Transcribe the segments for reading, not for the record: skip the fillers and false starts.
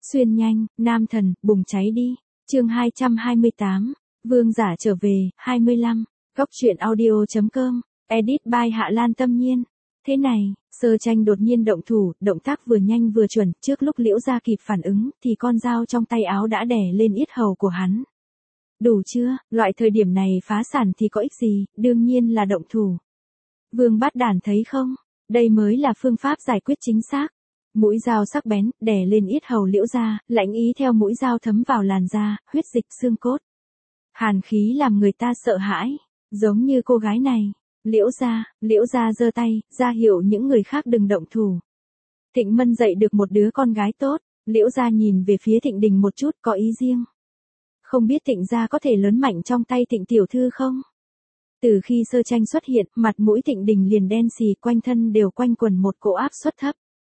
Xuyên nhanh, nam thần, bùng cháy đi. Chương 228. Vương giả trở về, 25. Góc truyện audio.com. Edit by Hạ Lan Tâm Nhiên. Thế này, Sơ Tranh đột nhiên động thủ, động tác vừa nhanh vừa chuẩn, trước lúc Liễu Gia kịp phản ứng, thì con dao trong tay áo đã đè lên yết hầu của hắn. Đủ chưa, loại thời điểm này phá sản thì có ích gì, đương nhiên là động thủ. Vương Bát Đản thấy không, đây mới là phương pháp giải quyết chính xác. Mũi dao sắc bén, đè lên yết hầu Liễu Gia, lãnh ý theo mũi dao thấm vào làn da, huyết dịch xương cốt. Hàn khí làm người ta sợ hãi, giống như cô gái này. Liễu Gia giơ tay, ra hiệu những người khác đừng động thủ. Thịnh Mân dạy được một đứa con gái tốt, Liễu Gia nhìn về phía Thịnh Đình một chút có ý riêng. Không biết Thịnh Gia có thể lớn mạnh trong tay Thịnh tiểu thư không? Từ khi Sơ Tranh xuất hiện, mặt mũi Thịnh Đình liền đen xì, quanh thân đều quanh quẩn một cỗ áp suất thấp.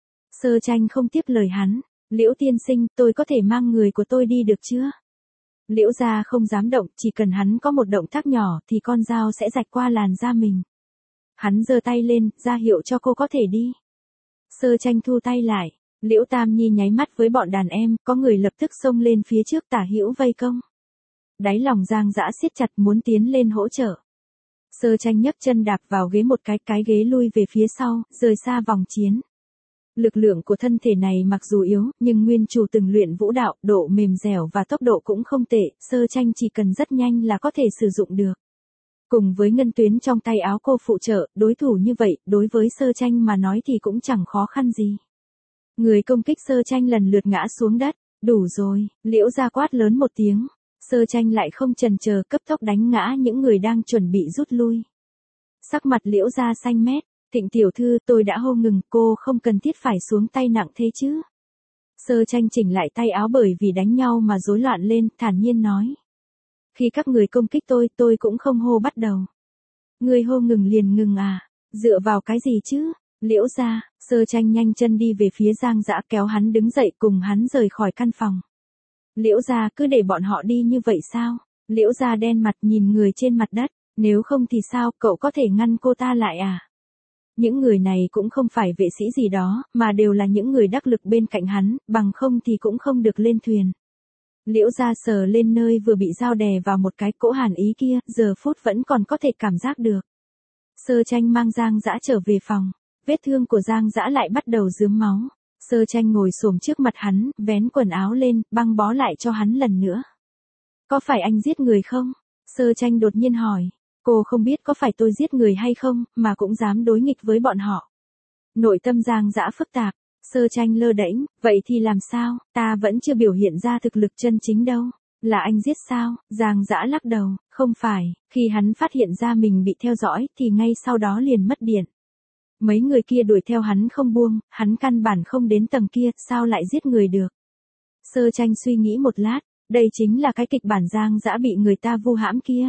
Sơ Tranh không tiếp lời hắn, Liễu tiên sinh, tôi có thể mang người của tôi đi được chưa? Liễu Gia không dám động, chỉ cần hắn có một động tác nhỏ thì con dao sẽ rạch qua làn da mình. Hắn giơ tay lên, ra hiệu cho cô có thể đi. Sơ Tranh thu tay lại, Liễu Tam Nhi nháy mắt với bọn đàn em, có người lập tức xông lên phía trước tả hữu vây công. Đáy lòng Giang Dã siết chặt muốn tiến lên hỗ trợ. Sơ Tranh nhấc chân đạp vào ghế một cái ghế lui về phía sau, rời xa vòng chiến. Lực lượng của thân thể này mặc dù yếu, nhưng nguyên chủ từng luyện vũ đạo, độ mềm dẻo và tốc độ cũng không tệ, Sơ Tranh chỉ cần rất nhanh là có thể sử dụng được. Cùng với ngân tuyến trong tay áo cô phụ trợ, đối thủ như vậy, đối với Sơ Tranh mà nói thì cũng chẳng khó khăn gì. Người công kích Sơ Tranh lần lượt ngã xuống đất, đủ rồi, Liễu Gia quát lớn một tiếng. Sơ Tranh lại không chần chờ, cấp tốc đánh ngã những người đang chuẩn bị rút lui. Sắc mặt Liễu Gia xanh mét. Thịnh tiểu thư, tôi đã hô ngừng, cô không cần thiết phải xuống tay nặng thế chứ. Sơ Tranh chỉnh lại tay áo bởi vì đánh nhau mà rối loạn lên, thản nhiên nói. Khi các người công kích tôi cũng không hô bắt đầu. Người hô ngừng liền ngừng à, dựa vào cái gì chứ? Liễu Gia, Sơ Tranh nhanh chân đi về phía Giang Dã kéo hắn đứng dậy cùng hắn rời khỏi căn phòng. Liễu Gia cứ để bọn họ đi như vậy sao? Liễu Gia đen mặt nhìn người trên mặt đất, nếu không thì sao, cậu có thể ngăn cô ta lại à? Những người này cũng không phải vệ sĩ gì đó, mà đều là những người đắc lực bên cạnh hắn, bằng không thì cũng không được lên thuyền. Liễu Gia sờ lên nơi vừa bị dao đè vào một cái cỗ hàn ý kia, giờ phút vẫn còn có thể cảm giác được. Sơ Tranh mang Giang Dã trở về phòng, vết thương của Giang Dã lại bắt đầu rướm máu. Sơ Tranh ngồi xổm trước mặt hắn, vén quần áo lên, băng bó lại cho hắn lần nữa. Có phải anh giết người không? Sơ Tranh đột nhiên hỏi. Cô không biết có phải tôi giết người hay không, mà cũng dám đối nghịch với bọn họ. Nội tâm Giang Dã phức tạp, Sơ Tranh lơ đễnh, vậy thì làm sao, ta vẫn chưa biểu hiện ra thực lực chân chính đâu. Là anh giết sao? Giang Dã lắc đầu, không phải, khi hắn phát hiện ra mình bị theo dõi thì ngay sau đó liền mất điện. Mấy người kia đuổi theo hắn không buông, hắn căn bản không đến tầng kia, sao lại giết người được. Sơ Tranh suy nghĩ một lát, đây chính là cái kịch bản Giang Dã bị người ta vu hãm kia.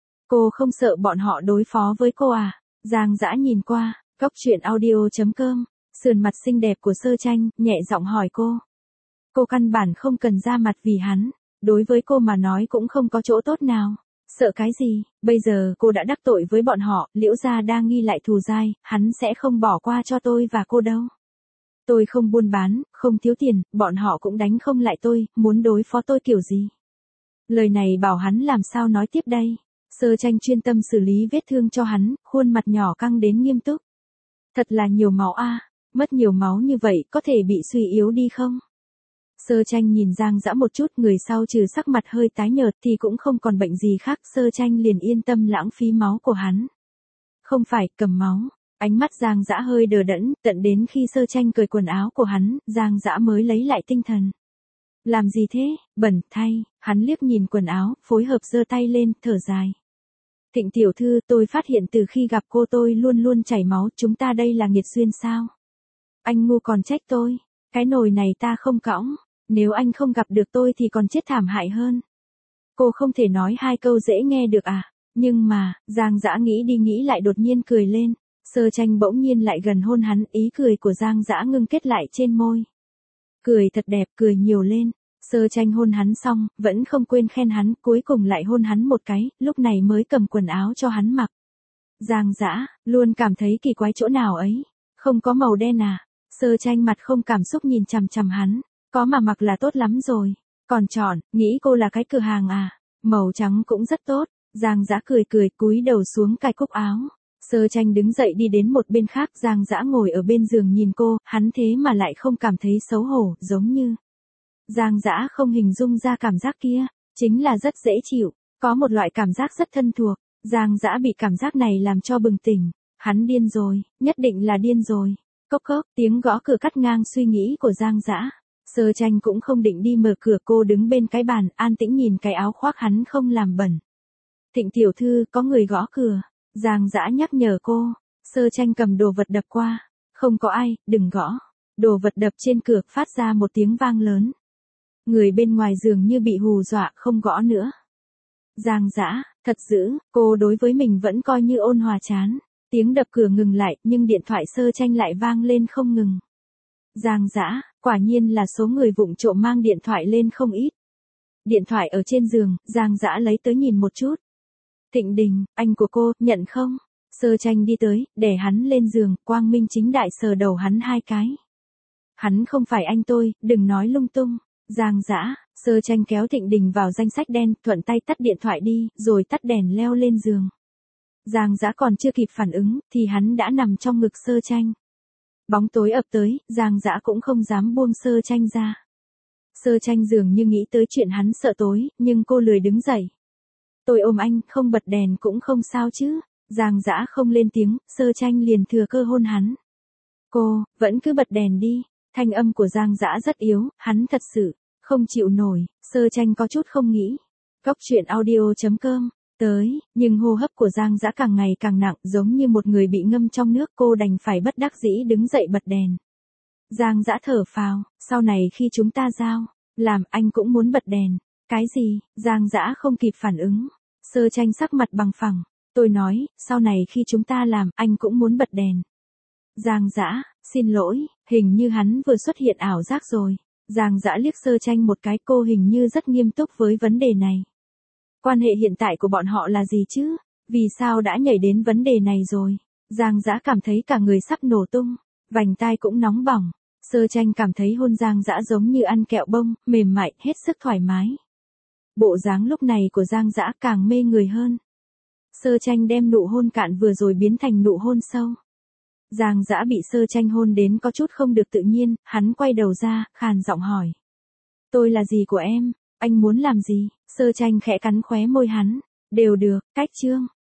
Cô không sợ bọn họ đối phó với cô à? Giang Dã nhìn qua, góc truyện audio.com, sườn mặt xinh đẹp của Sơ Tranh, nhẹ giọng hỏi cô. Cô căn bản không cần ra mặt vì hắn, đối với cô mà nói cũng không có chỗ tốt nào. Sợ cái gì, bây giờ cô đã đắc tội với bọn họ, Liễu Gia đang nghi lại thù dai, hắn sẽ không bỏ qua cho tôi và cô đâu. Tôi không buôn bán, không thiếu tiền, bọn họ cũng đánh không lại tôi, muốn đối phó tôi kiểu gì. Lời này bảo hắn làm sao nói tiếp đây. Sơ Tranh chuyên tâm xử lý vết thương cho hắn, khuôn mặt nhỏ căng đến nghiêm túc. Thật là nhiều máu a, mất nhiều máu như vậy có thể bị suy yếu đi không? Sơ Tranh nhìn Giang Dã một chút, người sau trừ sắc mặt hơi tái nhợt thì cũng không còn bệnh gì khác, Sơ Tranh liền yên tâm lãng phí máu của hắn. Không phải, cầm máu. Ánh mắt Giang Dã hơi đờ đẫn, tận đến khi Sơ Tranh cởi quần áo của hắn, Giang Dã mới lấy lại tinh thần. Làm gì thế, bẩn thay, hắn liếc nhìn quần áo, phối hợp giơ tay lên, thở dài. Thịnh tiểu thư, tôi phát hiện từ khi gặp cô tôi luôn luôn chảy máu, chúng ta đây là nghiệt duyên sao? Anh ngu còn trách tôi, cái nồi này ta không cõng, nếu anh không gặp được tôi thì còn chết thảm hại hơn. Cô không thể nói hai câu dễ nghe được à? Nhưng mà, Giang Dã nghĩ đi nghĩ lại đột nhiên cười lên, Sơ Tranh bỗng nhiên lại gần hôn hắn, ý cười của Giang Dã ngưng kết lại trên môi. Cười thật đẹp, cười nhiều lên. Sơ Tranh hôn hắn xong, vẫn không quên khen hắn, cuối cùng lại hôn hắn một cái, lúc này mới cầm quần áo cho hắn mặc. Giang Dã, luôn cảm thấy kỳ quái chỗ nào ấy. Không có màu đen à? Sơ Tranh mặt không cảm xúc nhìn chằm chằm hắn. Có mà mặc là tốt lắm rồi. Còn chọn, nghĩ cô là cái cửa hàng à? Màu trắng cũng rất tốt. Giang Dã cười cười cúi đầu xuống cài cúc áo. Sơ Tranh đứng dậy đi đến một bên khác, Giang Dã ngồi ở bên giường nhìn cô, hắn thế mà lại không cảm thấy xấu hổ, giống như. Giang Dã không hình dung ra cảm giác kia, chính là rất dễ chịu, có một loại cảm giác rất thân thuộc. Giang Dã bị cảm giác này làm cho bừng tỉnh, hắn điên rồi, nhất định là điên rồi. Cốc cốc, tiếng gõ cửa cắt ngang suy nghĩ của Giang Dã. Sơ Tranh cũng không định đi mở cửa, cô đứng bên cái bàn, an tĩnh nhìn cái áo khoác hắn không làm bẩn. Thịnh tiểu thư, có người gõ cửa. Giang Dã nhắc nhở cô. Sơ Tranh cầm đồ vật đập qua. Không có ai, đừng gõ. Đồ vật đập trên cửa phát ra một tiếng vang lớn. Người bên ngoài giường như bị hù dọa, không gõ nữa. Giang Dã, thật dữ, cô đối với mình vẫn coi như ôn hòa chán. Tiếng đập cửa ngừng lại, nhưng điện thoại Sơ Tranh lại vang lên không ngừng. Giang Dã, quả nhiên là số người vụng trộm mang điện thoại lên không ít. Điện thoại ở trên giường, Giang Dã lấy tới nhìn một chút. Thịnh Đình, anh của cô, nhận không? Sơ Tranh đi tới, để hắn lên giường, quang minh chính đại sờ đầu hắn 2 cái. Hắn không phải anh tôi, đừng nói lung tung. Giang Dã, Sơ Tranh kéo Thịnh Đình vào danh sách đen, thuận tay tắt điện thoại đi, rồi tắt đèn leo lên giường. Giang Dã còn chưa kịp phản ứng, thì hắn đã nằm trong ngực Sơ Tranh. Bóng tối ập tới, Giang Dã cũng không dám buông Sơ Tranh ra. Sơ Tranh dường như nghĩ tới chuyện hắn sợ tối, nhưng cô lười đứng dậy. Tôi ôm anh, không bật đèn cũng không sao chứ. Giang Dã không lên tiếng, Sơ Tranh liền thừa cơ hôn hắn. Cô, vẫn cứ bật đèn đi. Thanh âm của Giang Dã rất yếu, hắn thật sự không chịu nổi. Sơ Tranh có chút không nghĩ. Cốc truyện audio.com tới, nhưng hô hấp của Giang Dã càng ngày càng nặng, giống như một người bị ngâm trong nước, cô đành phải bất đắc dĩ đứng dậy bật đèn. Giang Dã thở phào, sau này khi chúng ta giao, làm anh cũng muốn bật đèn. Cái gì? Giang Dã không kịp phản ứng. Sơ Tranh sắc mặt bằng phẳng. Tôi nói, sau này khi chúng ta làm, anh cũng muốn bật đèn. Giang Dã, xin lỗi, hình như hắn vừa xuất hiện ảo giác rồi. Giang Dã liếc Sơ Tranh một cái, cô hình như rất nghiêm túc với vấn đề này. Quan hệ hiện tại của bọn họ là gì chứ? Vì sao đã nhảy đến vấn đề này rồi? Giang Dã cảm thấy cả người sắp nổ tung, vành tai cũng nóng bỏng. Sơ Tranh cảm thấy hôn Giang Dã giống như ăn kẹo bông, mềm mại, hết sức thoải mái. Bộ dáng lúc này của Giang Dã càng mê người hơn. Sơ Tranh đem nụ hôn cạn vừa rồi biến thành nụ hôn sâu. Giang Dã bị Sơ Tranh hôn đến có chút không được tự nhiên, hắn quay đầu ra, khàn giọng hỏi. Tôi là gì của em? Anh muốn làm gì? Sơ Tranh khẽ cắn khóe môi hắn. Đều được, cách chương.